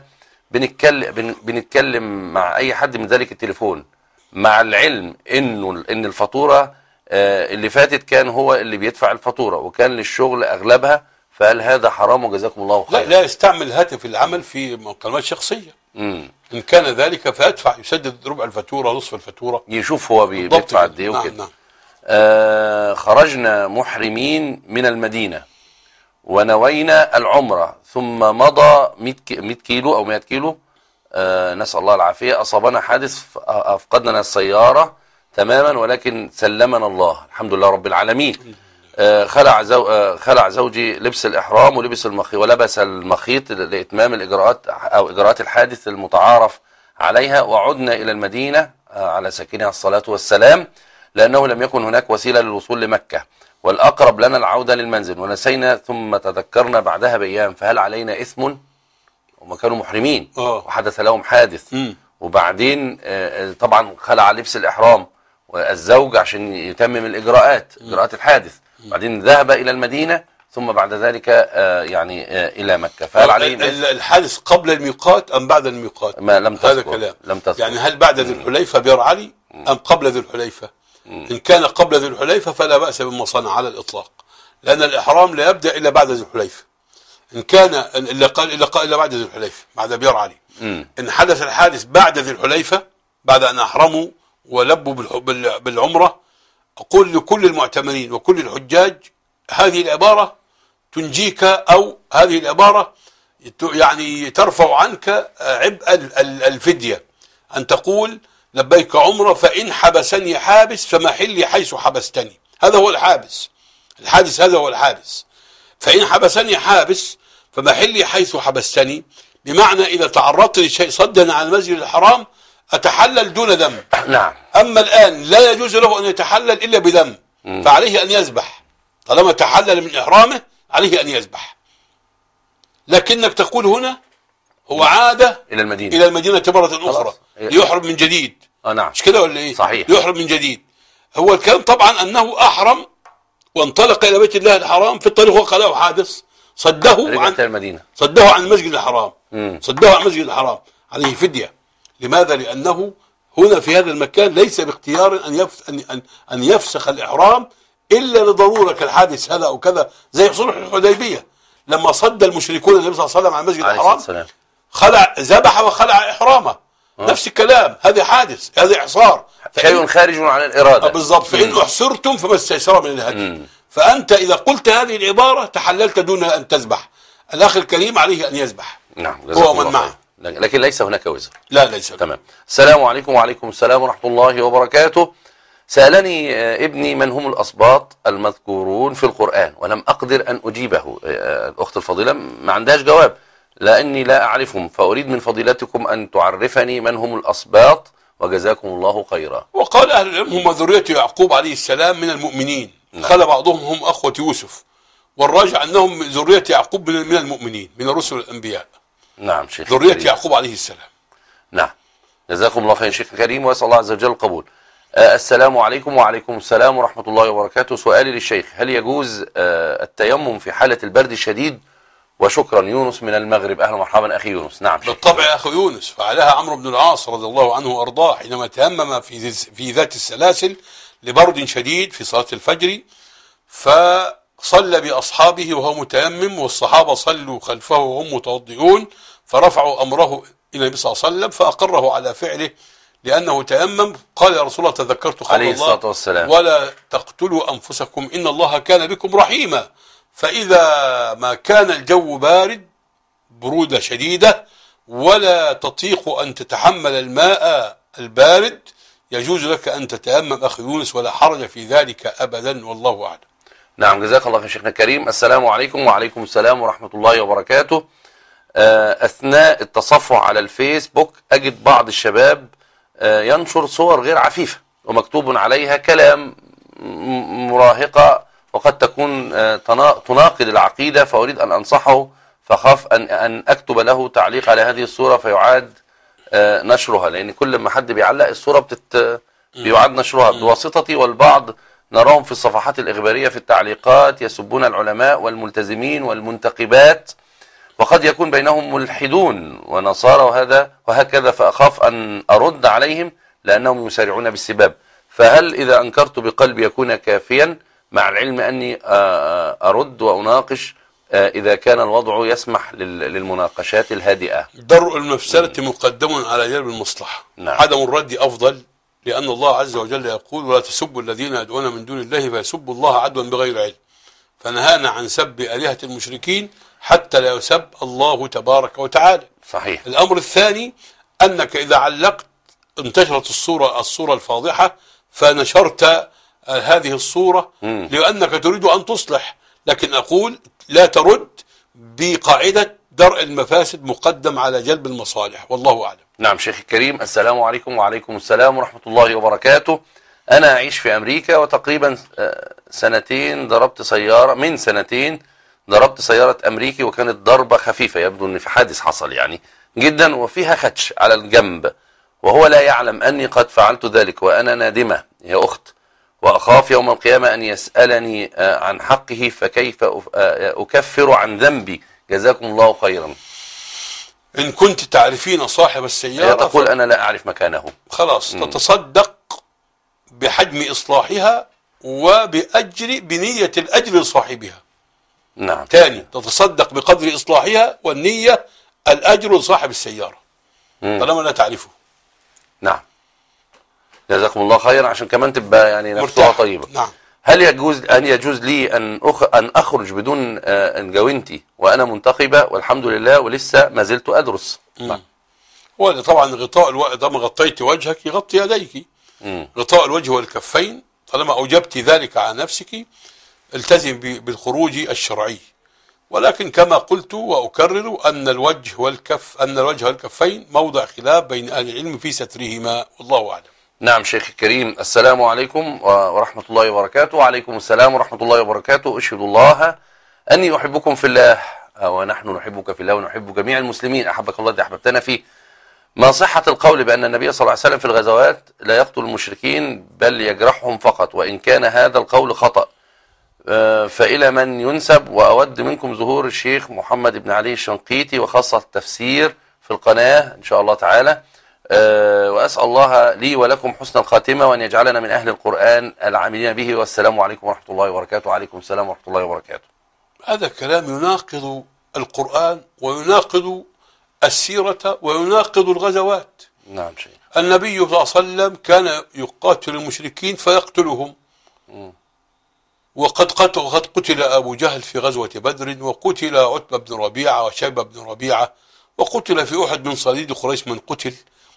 بنتكلم مع أي حد من ذلك التليفون، مع العلم إن الفاتورة اللي فاتت كان هو اللي بيدفع الفاتورة وكان للشغل أغلبها، فهل هذا حرام؟ وجزاكم الله خيرا. لا يستعمل هاتف العمل في مكالمات شخصية. إن كان ذلك فأدفع، يسدد ربع الفاتورة، نصف الفاتورة، يشوف هو بيدفع قد ايه وكده. خرجنا محرمين من المدينة ونوينا العمرة، ثم مضى 100 كيلو أو 100 كيلو، نسأل الله العافية، أصابنا حادث أفقدنا السيارة تماما، ولكن سلمنا الله الحمد لله رب العالمين. خلع زوجي لبس الإحرام ولبس ولبس المخيط لإتمام الإجراءات أو إجراءات الحادث المتعارف عليها، وعدنا إلى المدينة على ساكنها الصلاة والسلام، لأنه لم يكن هناك وسيلة للوصول لمكة، والأقرب لنا العودة للمنزل، ونسينا ثم تذكرنا بعدها بأيام، فهل علينا إثم؟ هم كانوا محرمين وحدث لهم حادث، وبعدين طبعا خلع لبس الإحرام والزوج عشان يتمم إجراءات الحادث، بعدين ذهب إلى المدينة، ثم بعد ذلك إلى مكة، فهل عليه الحادث قبل الميقات أم بعد الميقات؟ ما لم تذكر. هذا كلام. لم تذكر. يعني هل بعد ذي الحليفة بيرعلي أم قبل ذي الحليفة؟ إن كان قبل ذي الحليفة فلا بأس بما صنع على الإطلاق، لأن الإحرام لا يبدأ إلا بعد ذي الحليفة. إن كان إلا بعد ذي الحليفة، بعد بيرعلي. إن حدث الحادث بعد ذي الحليفة، بعد أن أحرموا ولبوا بالعمرة، أقول لكل المعتمرين وكل الحجاج هذه العبارة تنجيك، أو هذه العبارة يعني ترفع عنك عبء الفدية، أن تقول: لبيك عمرة، فإن حبسني حابس فمحلي حيث حبستني. هذا هو الحابس، الحادث هذا هو الحابس. فإن حبسني حابس فمحلي حيث حبستني، بمعنى إذا تعرضت لشيء صدا عن المسجد الحرام أتحلل دون دم. نعم. أما الآن لا يجوز له أن يتحلل إلا بدم، فعليه أن يذبح. طالما تحلل من إحرامه عليه أن يذبح. لكنك تقول هنا هو عاد إلى المدينة مرة أخرى ليحرم من جديد. نعم. مش كده ولا إيه؟ صحيح. ليحرم من جديد. هو الكلام طبعا أنه أحرم وانطلق إلى بيت الله الحرام، في الطريق وقع له حادث صده عن المدينة، صده عن المسجد الحرام، صده عن المسجد الحرام، عليه فدية. لماذا؟ لأنه هنا في هذا المكان ليس باختيار أن يفسخ الإحرام إلا لضرورة كالحادث هذا أو كذا، زي صلح الحديبية لما صد المشركون النبي صلى الله عليه وسلم عن المسجد الحرام، ذبح وخلع إحرامه. نفس الكلام، هذا حادث، هذا إحصار، شيء خارج عن الإرادة. بالضبط. فإن أحصرتم فما استيسر من الهدي. فأنت إذا قلت هذه العبارة تحللت دون أن تذبح. الأخ الكريم عليه أن يذبح. نعم. هو من معه، لكن ليس هناك وزر. لا ليس. تمام. السلام عليكم. وعليكم السلام ورحمة الله وبركاته. سألني ابني من هم الأسباط المذكورون في القرآن، ولم أقدر أن أجيبه. الأخت الفضيلة ما عندهاش جواب، لأني لا أعرفهم، فأريد من فضيلتكم أن تعرفني من هم الأسباط، وجزاكم الله خيرا. وقال أهل العلم هم ذرية يعقوب عليه السلام من المؤمنين. قال بعضهم هم أخوة يوسف، والراجع أنهم ذرية يعقوب من المؤمنين، من الرسل والأنبياء. نعم شيخ. ذرية يعقوب عليه السلام. نعم. جزاكم الله خير شيخ كريم، وأسأل الله عز وجل القبول. السلام عليكم. وعليكم السلام ورحمة الله وبركاته. سؤالي للشيخ: هل يجوز التيمم في حالة البرد الشديد؟ وشكرا. يونس من المغرب. أهلا ومرحبا أخي يونس. نعم. بالطبع يا أخي يونس، فعلها عمرو بن العاص رضي الله عنه وأرضاه حينما تيمم في ذات السلاسل لبرد شديد في صلاة الفجر، فصلى بأصحابه وهو متيمم، والصحابة صلوا خلفه وهم متوضئون، فرفعوا أمره إلى النبي صلى الله عليه وسلم فأقره على فعله لأنه تيمم. قال: يا رسول الله تذكرت قول عليه الله الصلاة والسلام: ولا تقتلوا أنفسكم إن الله كان بكم رحيما. فإذا ما كان الجو بارد برودة شديدة ولا تطيق أن تتحمل الماء البارد، يجوز لك أن تتيمم أخي يونس، ولا حرج في ذلك أبدا، والله أعلم. نعم. جزاك الله خير شيخنا الكريم. السلام عليكم. وعليكم السلام ورحمة الله وبركاته. أثناء التصفح على الفيسبوك أجد بعض الشباب ينشر صور غير عفيفة ومكتوب عليها كلام مراهقة، وقد تكون تناقض العقيدة، فأريد أن أنصحه، فخاف أن أكتب له تعليق على هذه الصورة فيعاد نشرها، لأن كل ما حد بيعلق الصورة بيعاد نشرها بواسطتي، والبعض نراهم في الصفحات الإخبارية في التعليقات يسبون العلماء والملتزمين والمنتقبات، وقد يكون بينهم ملحدون ونصارى وهكذا، فأخاف أن أرد عليهم لأنهم يسارعون بالسباب. فهل إذا أنكرت بقلبي يكون كافيا، مع العلم أني أرد وأناقش إذا كان الوضع يسمح للمناقشات الهادئة؟ درء المفسدة مقدم على جلب المصلحة. نعم. عدم الرد أفضل، لأن الله عز وجل يقول: ولا تسبوا الذين يدعون من دون الله فيسبوا الله عدوا بغير علم. فنهانا عن سب آلهة المشركين حتى لا يسب الله تبارك وتعالى. صحيح. الأمر الثاني أنك إذا علقت، انتشرت الصورة الفاضحة، فنشرت هذه الصورة لأنك تريد أن تصلح، لكن أقول لا ترد بقاعدة درء المفاسد مقدم على جلب المصالح، والله أعلم. نعم شيخ الكريم، السلام عليكم. وعليكم السلام ورحمة الله وبركاته. أنا أعيش في أمريكا، وتقريبا من سنتين ضربت سيارة أمريكي، وكانت ضربة خفيفة، يبدو أن في حادث حصل يعني جدا، وفيها خدش على الجنب، وهو لا يعلم أني قد فعلت ذلك، وأنا نادمة يا أخت، وأخاف يوم القيامة أن يسألني عن حقه، فكيف أكفر عن ذنبي؟ جزاكم الله خيرا. إن كنت تعرفين صاحب السيارة تقول أنا لا أعرف مكانه، خلاص تتصدق بحجم إصلاحها بنية الأجر لصاحبها. نعم. ثاني، تتصدق بقدر إصلاحها، والنية الأجر لصاحب السيارة طالما لا تعرفه. نعم، جزاكم الله خيرا، عشان كمان تبقى يعني نفسها طيبة. نعم. هل يجوز لي أن أخرج بدون جوانتي وأنا منتقبة والحمد لله ولسه ما زلت أدرس؟ هو طبعا غطاء طالما غطيت وجهك يغطي يديك. غطاء الوجه والكفين طالما أوجبت ذلك على نفسك، التزم بالخروج الشرعي. ولكن كما قلت وأكرر أن الوجه والكفين موضع خلاف بين أهل العلم في سترهما، والله أعلم. نعم شيخ الكريم، السلام عليكم ورحمة الله وبركاته. وعليكم السلام ورحمة الله وبركاته. أشهد الله أني أحبكم في الله، ونحن نحبك في الله، ونحب جميع المسلمين. أحبك الله الذي أحببتنا فيه. ما صحة القول بأن النبي صلى الله عليه وسلم في الغزوات لا يقتل المشركين بل يجرحهم فقط، وإن كان هذا القول خطأ فإلى من ينسب؟ وأود منكم ظهور الشيخ محمد بن علي الشنقيطي وخاصة التفسير في القناة إن شاء الله تعالى، وأسأل الله لي ولكم حسن الخاتمة، وأن يجعلنا من أهل القرآن العاملين به. والسلام عليكم ورحمة الله وبركاته. وعليكم السلام ورحمة الله وبركاته. هذا كلام يناقض القرآن ويناقض السيرة ويناقض الغزوات. نعم شيخ. النبي صلى الله عليه وسلم كان يقاتل المشركين فيقتلهم، وقد قتل أبو جهل في غزوة بدر، وقتل عتبة بن ربيعة وشيبة بن ربيعة، وقتل في أحد من صليد قريش من قتل.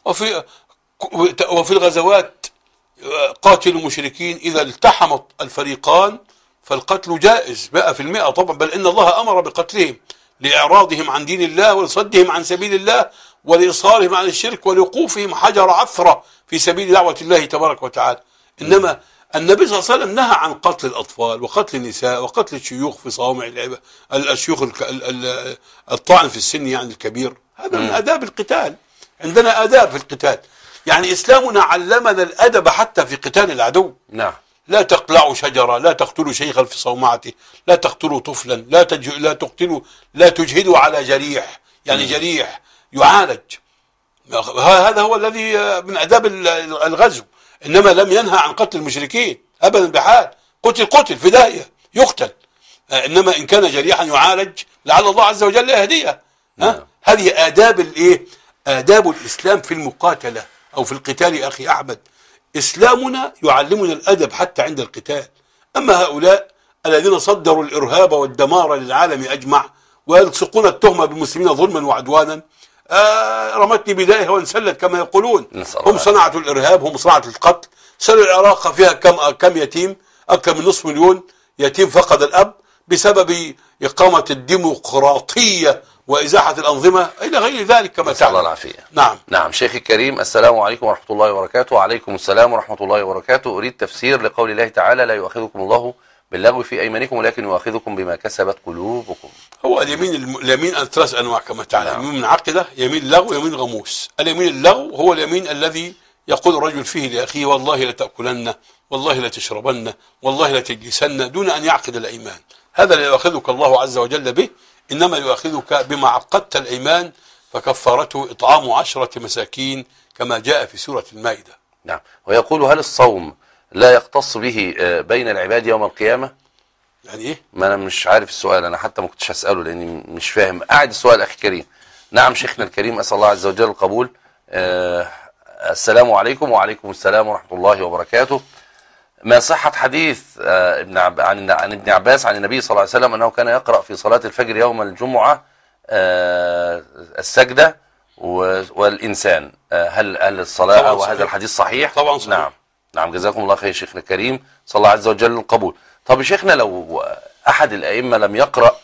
وفي الغزوات قاتل المشركين إذا التحم الفريقان فالقتل جائز 100% طبعا، بل إن الله أمر بقتلهم لإعراضهم عن دين الله ولصدهم عن سبيل الله ولإصرارهم عن الشرك ولوقوفهم حجر عثرة في سبيل دعوة الله تبارك وتعالى. إنما النبي صلى الله عليه وسلم نهى عن قتل الأطفال وقتل النساء وقتل الشيوخ في صوامع الشيوخ الطاعن في السن يعني الكبير. هذا من آداب القتال. عندنا آداب في القتال، يعني إسلامنا علمنا الأدب حتى في قتال العدو. نعم. لا تقلعوا شجرة، لا تقتلوا شيخا في صومعته، لا تقتلوا طفلا، لا تجهدوا على جريح، يعني جريح يعالج. هذا هو الذي من آداب الغزو. إنما لم ينهى عن قتل المشركين أبدا بحال. قتل في داهية يقتل، إنما إن كان جريحا يعالج لعل الله عز وجل يهديه. هذه آداب آداب الإسلام في المقاتلة أو في القتال. يا أخي أحمد، إسلامنا يعلمنا الأدب حتى عند القتال. أما هؤلاء الذين صدروا الإرهاب والدمار للعالم أجمع ويلصقون التهمة بالمسلمين ظلما وعدوانا، رمتني بدايها وانسلت كما يقولون. هم صنعة الإرهاب، هم صنعة القتل. سنة العراق فيها كم يتيم؟ أكثر من نصف مليون يتيم فقد الأب بسبب إقامة الديمقراطية وإزاحة الأنظمة إلى غير ذلك كما تعلم. الله العافية. نعم. نعم شيخ الكريم، السلام عليكم ورحمة الله وبركاته. وعليكم السلام ورحمة الله وبركاته. أريد تفسير لقول الله تعالى: لا يؤاخذكم الله باللغو في أيمانكم ولكن يؤاخذكم بما كسبت قلوبكم. هو اليمين ثلاث انواع كما تعلم. نعم. يمين منعقده، يمين لغو، يمين غموس. اليمين اللغو هو اليمين الذي يقول الرجل فيه لاخيه والله لتاكلن، والله لتشربن، والله لتجلسن، دون ان يعقد الايمان. هذا لا يؤاخذك الله عز وجل به، انما يؤاخذك بما عقدت الايمان، فكفارته اطعام 10 مساكين كما جاء في سوره المائده. نعم. ويقول هل الصوم لا يختص به بين العباد يوم القيامة؟ يعني ايه؟ ما انا مش عارف السؤال، انا حتى ما كنتش هسأله لاني مش فاهم. قاعد السؤال اخي كريم. نعم شيخنا الكريم، اسأل الله عز وجل القبول. السلام عليكم. وعليكم السلام ورحمة الله وبركاته. ما صحة حديث عن ابن عباس عن النبي صلى الله عليه وسلم أنه كان يقرأ في صلاة الفجر يوم الجمعة السجدة والإنسان؟ هل الصلاة وهذا الحديث صحيح؟ طبعا صحيح. نعم. نعم جزاكم الله خير شيخنا الكريم، صلى الله عز وجل القبول. طب شيخنا لو أحد الأئمة لم يقرأ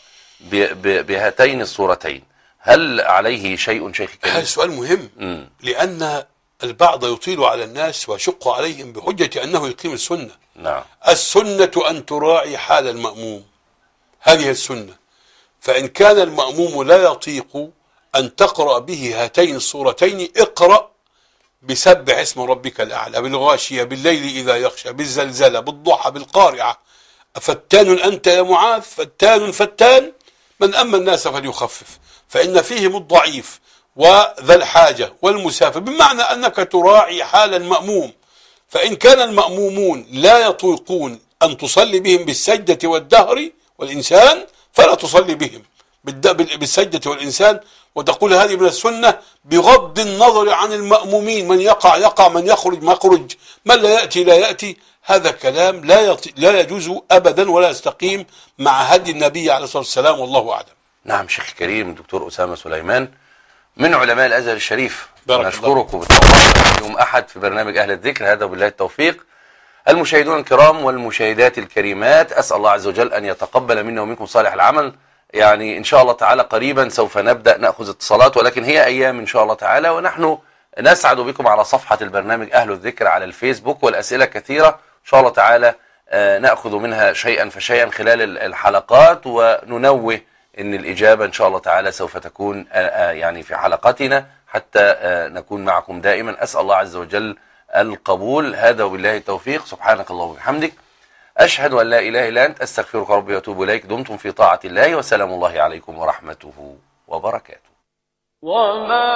بهاتين الصورتين هل عليه شيء شيخ الكريم؟ هذا سؤال مهم. لأن البعض يطيل على الناس ويشق عليهم بحجة أنه يقيم السنة. نعم. السنة أن تراعي حال المأموم، هذه السنة. فإن كان المأموم لا يطيق أن تقرأ به هاتين الصورتين، اقرأ بسبح اسم ربك الأعلى، بالغاشية، بالليل إذا يغشى، بالزلزلة، بالضحى، بالقارعة. فتان أنت يا معاذ، فتان من أما الناس فليخفف، فإن فيهم الضعيف وذا الحاجة والمسافر، بمعنى أنك تراعي حال المأموم. فإن كان المأمومون لا يطيقون أن تصلي بهم بالسجدة والدهر والإنسان، فلا تصلي بهم بالسجدة والإنسان، وتقول هذه من السنة، بغض النظر عن المأمومين، من يقع من يخرج ما يخرج، من لا يأتي لا يأتي. هذا كلام لا يجوز أبدا ولا يستقيم مع هدي النبي عليه الصلاة والسلام، والله أعلم. نعم شيخ كريم، دكتور أسامة سليمان من علماء الأزهر الشريف، نشكركم بالتواصل يوم أحد في برنامج أهل الذكر. هذا بالله التوفيق. المشاهدون الكرام والمشاهدات الكريمات، أسأل الله عز وجل أن يتقبل منا ومنكم صالح العمل. يعني إن شاء الله تعالى قريبا سوف نبدأ نأخذ اتصالات، ولكن هي أيام إن شاء الله تعالى، ونحن نسعد بكم على صفحة البرنامج أهل الذكر على الفيسبوك، والأسئلة كثيرة إن شاء الله تعالى نأخذ منها شيئا فشيئا خلال الحلقات، وننوه إن الإجابة إن شاء الله تعالى سوف تكون يعني في حلقتنا حتى نكون معكم دائما. أسأل الله عز وجل القبول. هذا وبالله التوفيق. سبحانك اللهم وبحمدك، أشهد أن لا إله إلا أنت، أستغفرك ربي وأتوب إليك. دمتم في طاعة الله، وسلام الله عليكم ورحمته وبركاته. وما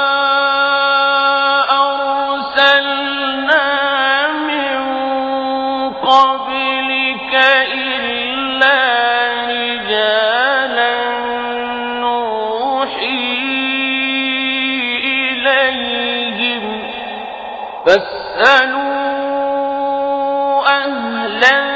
أرسلنا من قبلك إلا رجالا نوحي إليهم فاسألوا أهل